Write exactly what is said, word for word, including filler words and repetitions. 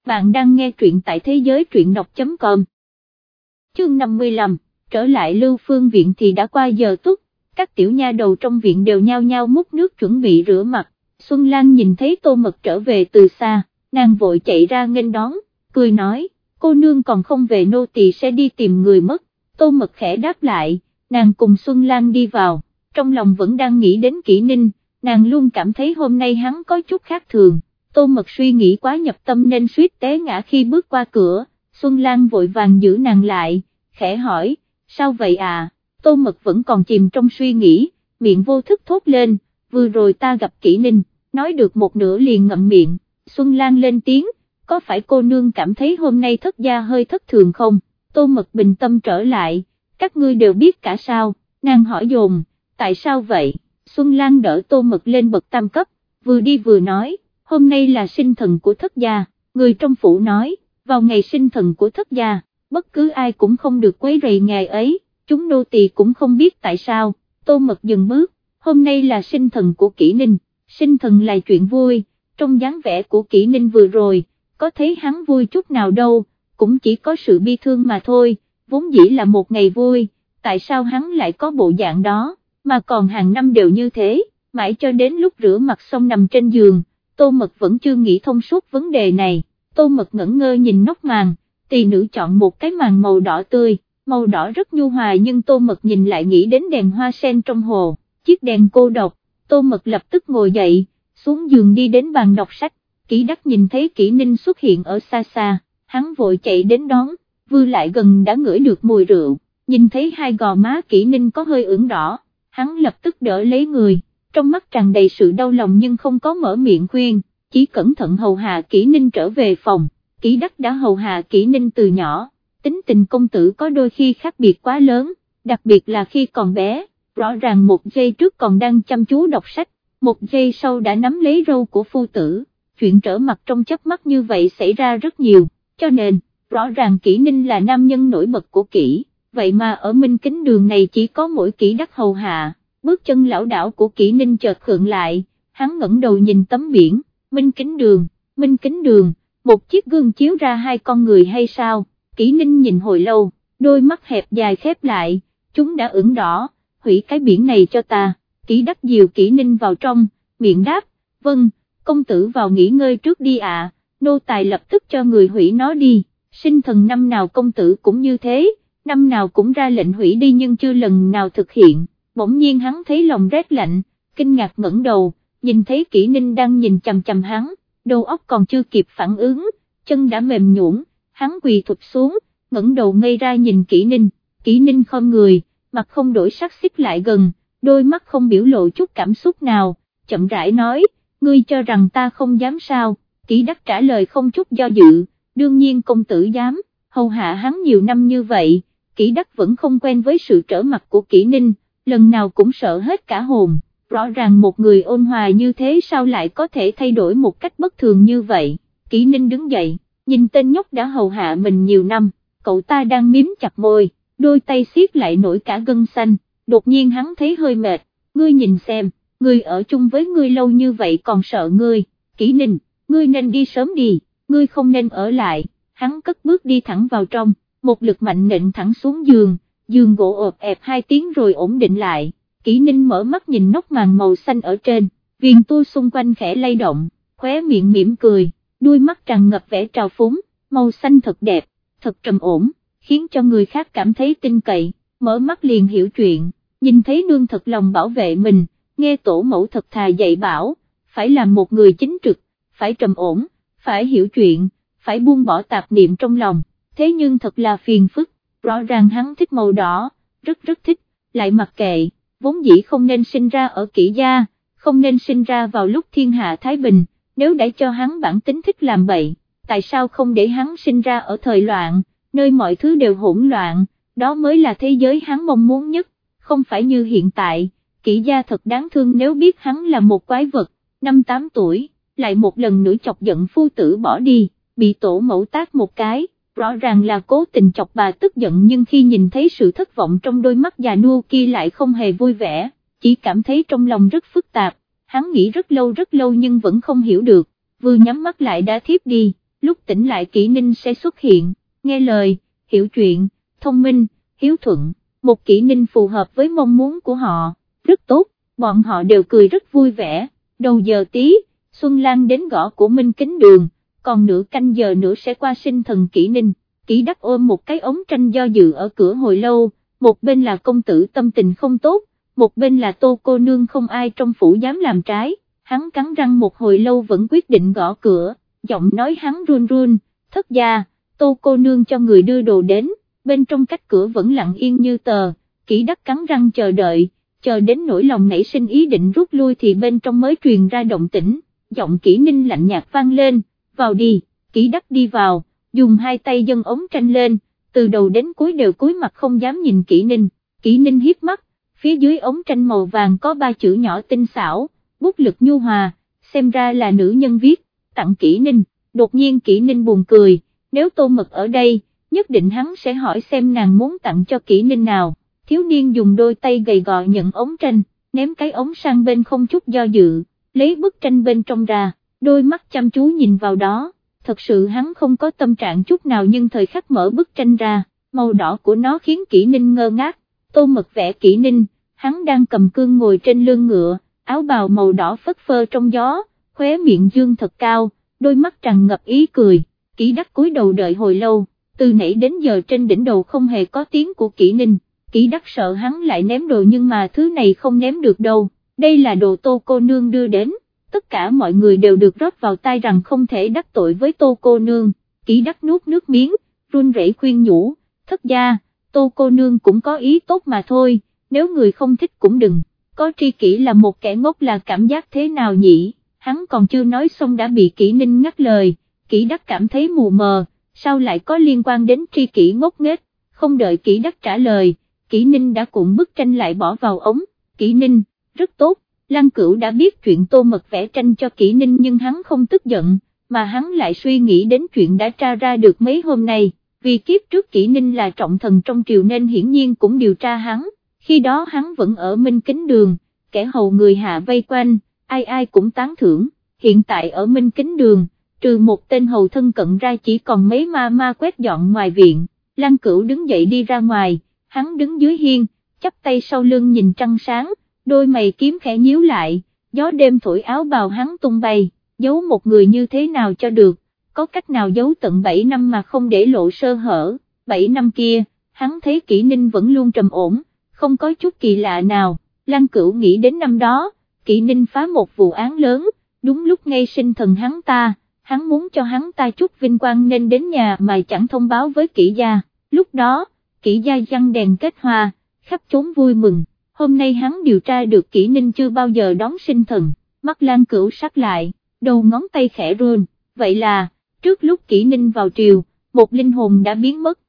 bạn đang nghe truyện tại thế giới truyện đọc chấm com. Chương năm mươi lăm, trở lại Lưu Phương viện thì đã qua giờ tuất, các tiểu nha đầu trong viện đều nhao nhao múc nước chuẩn bị rửa mặt. Xuân Lan nhìn thấy Tô Mật trở về từ xa, nàng vội chạy ra nghênh đón, cười nói, cô nương còn không về nô tỳ sẽ đi tìm người mất. Tô Mật khẽ đáp lại, nàng cùng Xuân Lan đi vào, trong lòng vẫn đang nghĩ đến Kỷ Ninh, nàng luôn cảm thấy hôm nay hắn có chút khác thường. Tô Mật suy nghĩ quá nhập tâm nên suýt té ngã khi bước qua cửa, Xuân Lan vội vàng giữ nàng lại, khẽ hỏi, sao vậy à? Tô Mật vẫn còn chìm trong suy nghĩ, miệng vô thức thốt lên, vừa rồi ta gặp Kỷ Ninh, nói được một nửa liền ngậm miệng. Xuân Lan lên tiếng, có phải cô nương cảm thấy hôm nay thất gia hơi thất thường không? Tô Mật bình tâm trở lại, các ngươi đều biết cả sao? Nàng hỏi dồn, tại sao vậy? Xuân Lan đỡ Tô Mật lên bậc tam cấp, vừa đi vừa nói, hôm nay là sinh thần của thất gia, người trong phủ nói, vào ngày sinh thần của thất gia, bất cứ ai cũng không được quấy rầy ngày ấy, chúng nô tỳ cũng không biết tại sao. Tô Mật dừng bước, hôm nay là sinh thần của Kỷ Ninh, sinh thần là chuyện vui, trong dáng vẻ của Kỷ Ninh vừa rồi, có thấy hắn vui chút nào đâu, cũng chỉ có sự bi thương mà thôi, vốn dĩ là một ngày vui, tại sao hắn lại có bộ dạng đó, mà còn hàng năm đều như thế, mãi cho đến lúc rửa mặt xong nằm trên giường. Tô Mật vẫn chưa nghĩ thông suốt vấn đề này, Tô Mật ngẩn ngơ nhìn nóc màn, tỳ nữ chọn một cái màn màu đỏ tươi, màu đỏ rất nhu hòa nhưng Tô Mật nhìn lại nghĩ đến đèn hoa sen trong hồ, chiếc đèn cô độc. Tô Mật lập tức ngồi dậy, xuống giường đi đến bàn đọc sách. Kỷ Đắc nhìn thấy Kỷ Ninh xuất hiện ở xa xa, hắn vội chạy đến đón, vừa lại gần đã ngửi được mùi rượu, nhìn thấy hai gò má Kỷ Ninh có hơi ửng đỏ, hắn lập tức đỡ lấy người, trong mắt tràn đầy sự đau lòng nhưng không có mở miệng khuyên, chỉ cẩn thận hầu hạ Kỷ Ninh trở về phòng. Kỷ Đắc đã hầu hạ Kỷ Ninh từ nhỏ, tính tình công tử có đôi khi khác biệt quá lớn, đặc biệt là khi còn bé, rõ ràng một giây trước còn đang chăm chú đọc sách, một giây sau đã nắm lấy râu của phu tử, chuyện trở mặt trong chớp mắt như vậy xảy ra rất nhiều, cho nên, rõ ràng Kỷ Ninh là nam nhân nổi bật của Kỷ, vậy mà ở Minh Kính Đường này chỉ có mỗi Kỷ Đắc hầu hạ. Bước chân lảo đảo của Kỷ Ninh chợt khựng lại, hắn ngẩng đầu nhìn tấm biển, Minh Kính Đường, Minh Kính Đường, một chiếc gương chiếu ra hai con người hay sao? Kỷ Ninh nhìn hồi lâu, đôi mắt hẹp dài khép lại, chúng đã ửng đỏ, hủy cái biển này cho ta. Kỷ Đắc dìu Kỷ Ninh vào trong, miệng đáp, vâng, công tử vào nghỉ ngơi trước đi ạ, nô tài lập tức cho người hủy nó đi. Sinh thần năm nào công tử cũng như thế, năm nào cũng ra lệnh hủy đi nhưng chưa lần nào thực hiện. Bỗng nhiên hắn thấy lòng rét lạnh, kinh ngạc ngẩng đầu, nhìn thấy Kỷ Ninh đang nhìn chằm chằm hắn, đầu óc còn chưa kịp phản ứng, chân đã mềm nhũn, hắn quỳ thụp xuống, ngẩng đầu ngây ra nhìn Kỷ Ninh. Kỷ Ninh khom người, mặt không đổi sắc xích lại gần, đôi mắt không biểu lộ chút cảm xúc nào, chậm rãi nói, ngươi cho rằng ta không dám sao? Kỷ Đắc trả lời không chút do dự, đương nhiên công tử dám, hầu hạ hắn nhiều năm như vậy, Kỷ Đắc vẫn không quen với sự trở mặt của Kỷ Ninh, lần nào cũng sợ hết cả hồn, rõ ràng một người ôn hòa như thế sao lại có thể thay đổi một cách bất thường như vậy. Kỷ Ninh đứng dậy, nhìn tên nhóc đã hầu hạ mình nhiều năm, cậu ta đang miếm chặt môi, đôi tay siết lại nổi cả gân xanh, đột nhiên hắn thấy hơi mệt, ngươi nhìn xem, ngươi ở chung với ngươi lâu như vậy còn sợ ngươi, Kỷ Ninh, ngươi nên đi sớm đi, ngươi không nên ở lại. Hắn cất bước đi thẳng vào trong, một lực mạnh nện thẳng xuống giường, giường gỗ ộp ẹp hai tiếng rồi ổn định lại. Kỷ Ninh mở mắt nhìn nóc màn màu xanh ở trên, viền tua xung quanh khẽ lay động, khóe miệng mỉm cười, đuôi mắt tràn ngập vẻ trào phúng, màu xanh thật đẹp, thật trầm ổn, khiến cho người khác cảm thấy tin cậy, mở mắt liền hiểu chuyện, nhìn thấy nương thật lòng bảo vệ mình, nghe tổ mẫu thật thà dạy bảo, phải làm một người chính trực, phải trầm ổn, phải hiểu chuyện, phải buông bỏ tạp niệm trong lòng, thế nhưng thật là phiền phức, rõ ràng hắn thích màu đỏ, rất rất thích, lại mặc kệ, vốn dĩ không nên sinh ra ở Kỷ gia, không nên sinh ra vào lúc thiên hạ thái bình, nếu để cho hắn bản tính thích làm bậy, tại sao không để hắn sinh ra ở thời loạn, nơi mọi thứ đều hỗn loạn, đó mới là thế giới hắn mong muốn nhất, không phải như hiện tại. Kỷ gia thật đáng thương nếu biết hắn là một quái vật, năm tám tuổi, lại một lần nữa chọc giận phu tử bỏ đi, bị tổ mẫu tát một cái, rõ ràng là cố tình chọc bà tức giận nhưng khi nhìn thấy sự thất vọng trong đôi mắt già nua kia lại không hề vui vẻ, chỉ cảm thấy trong lòng rất phức tạp, hắn nghĩ rất lâu rất lâu nhưng vẫn không hiểu được, vừa nhắm mắt lại đã thiếp đi. lúc tỉnh lại Kỷ Ninh sẽ xuất hiện, nghe lời, hiểu chuyện, thông minh, hiếu thuận, một Kỷ Ninh phù hợp với mong muốn của họ, rất tốt, bọn họ đều cười rất vui vẻ. Đầu giờ tí, Xuân Lan đến gõ của Minh Kính đường, còn nửa canh giờ nữa sẽ qua sinh thần Kỷ Ninh. Kỷ Đắc ôm một cái ống tranh do dự ở cửa hồi lâu, một bên là công tử tâm tình không tốt, một bên là Tô cô nương không ai trong phủ dám làm trái, hắn cắn răng một hồi lâu vẫn quyết định gõ cửa, giọng nói hắn run run, thất gia, Tô cô nương cho người đưa đồ đến, bên trong cách cửa vẫn lặng yên như tờ. Kỷ Đắc cắn răng chờ đợi, chờ đến nỗi lòng nảy sinh ý định rút lui thì bên trong mới truyền ra động tĩnh, giọng Kỷ Ninh lạnh nhạt vang lên, vào đi. Kỷ Đắc đi vào, dùng hai tay dâng ống tranh lên, từ đầu đến cuối đều cúi mặt không dám nhìn Kỷ Ninh. Kỷ Ninh hiếp mắt, phía dưới ống tranh màu vàng có ba chữ nhỏ tinh xảo, bút lực nhu hòa, xem ra là nữ nhân viết, tặng Kỷ Ninh. Đột nhiên Kỷ Ninh buồn cười, nếu Tô Mật ở đây, nhất định hắn sẽ hỏi xem nàng muốn tặng cho Kỷ Ninh nào. Thiếu niên dùng đôi tay gầy gò nhận ống tranh, ném cái ống sang bên không chút do dự, lấy bức tranh bên trong ra, đôi mắt chăm chú nhìn vào đó, thật sự hắn không có tâm trạng chút nào nhưng thời khắc mở bức tranh ra, màu đỏ của nó khiến Kỷ Ninh ngơ ngác. Tô Mật vẽ Kỷ Ninh, hắn đang cầm cương ngồi trên lưng ngựa, áo bào màu đỏ phất phơ trong gió, khóe miệng dương thật cao, đôi mắt tràn ngập ý cười. Kỷ Đắc cúi đầu đợi hồi lâu, từ nãy đến giờ trên đỉnh đầu không hề có tiếng của Kỷ Ninh. Kỷ Đắc sợ hắn lại ném đồ nhưng mà thứ này không ném được đâu, đây là đồ Tô cô nương đưa đến, tất cả mọi người đều được rót vào tai rằng không thể đắc tội với Tô cô nương. Kỷ Đắc nuốt nước miếng, run rẩy khuyên nhủ, thất gia, Tô cô nương cũng có ý tốt mà thôi, nếu người không thích cũng đừng, có tri kỷ là một kẻ ngốc là cảm giác thế nào nhỉ, hắn còn chưa nói xong đã bị Kỷ Ninh ngắt lời. Kỷ Đắc cảm thấy mù mờ, sao lại có liên quan đến tri kỷ ngốc nghếch, không đợi Kỷ Đắc trả lời, Kỷ Ninh đã cuộn bức tranh lại bỏ vào ống. Kỷ Ninh, rất tốt, Lăng Cửu đã biết chuyện Tô Mật vẽ tranh cho Kỷ Ninh nhưng hắn không tức giận, mà hắn lại suy nghĩ đến chuyện đã tra ra được mấy hôm nay, vì kiếp trước Kỷ Ninh là trọng thần trong triều nên hiển nhiên cũng điều tra hắn, khi đó hắn vẫn ở Minh Kính đường, kẻ hầu người hạ vây quanh, ai ai cũng tán thưởng, hiện tại ở Minh Kính đường, trừ một tên hầu thân cận ra chỉ còn mấy ma ma quét dọn ngoài viện. Lăng Cửu đứng dậy đi ra ngoài, hắn đứng dưới hiên, chắp tay sau lưng nhìn trăng sáng, đôi mày kiếm khẽ nhíu lại, gió đêm thổi áo bào hắn tung bay, giấu một người như thế nào cho được, có cách nào giấu tận bảy năm mà không để lộ sơ hở. Bảy năm kia, hắn thấy Kỷ Ninh vẫn luôn trầm ổn, không có chút kỳ lạ nào. Lăng Cửu nghĩ đến năm đó, Kỷ Ninh phá một vụ án lớn, đúng lúc ngay sinh thần hắn ta, hắn muốn cho hắn ta chút vinh quang nên đến nhà mà chẳng thông báo với Kỷ gia, lúc đó, Kỷ gia giăng đèn kết hoa, khắp chốn vui mừng, hôm nay hắn điều tra được Kỷ Ninh chưa bao giờ đón sinh thần, mắt Lăng Cửu sắc lại, đầu ngón tay khẽ run, vậy là, trước lúc Kỷ Ninh vào triều, một linh hồn đã biến mất,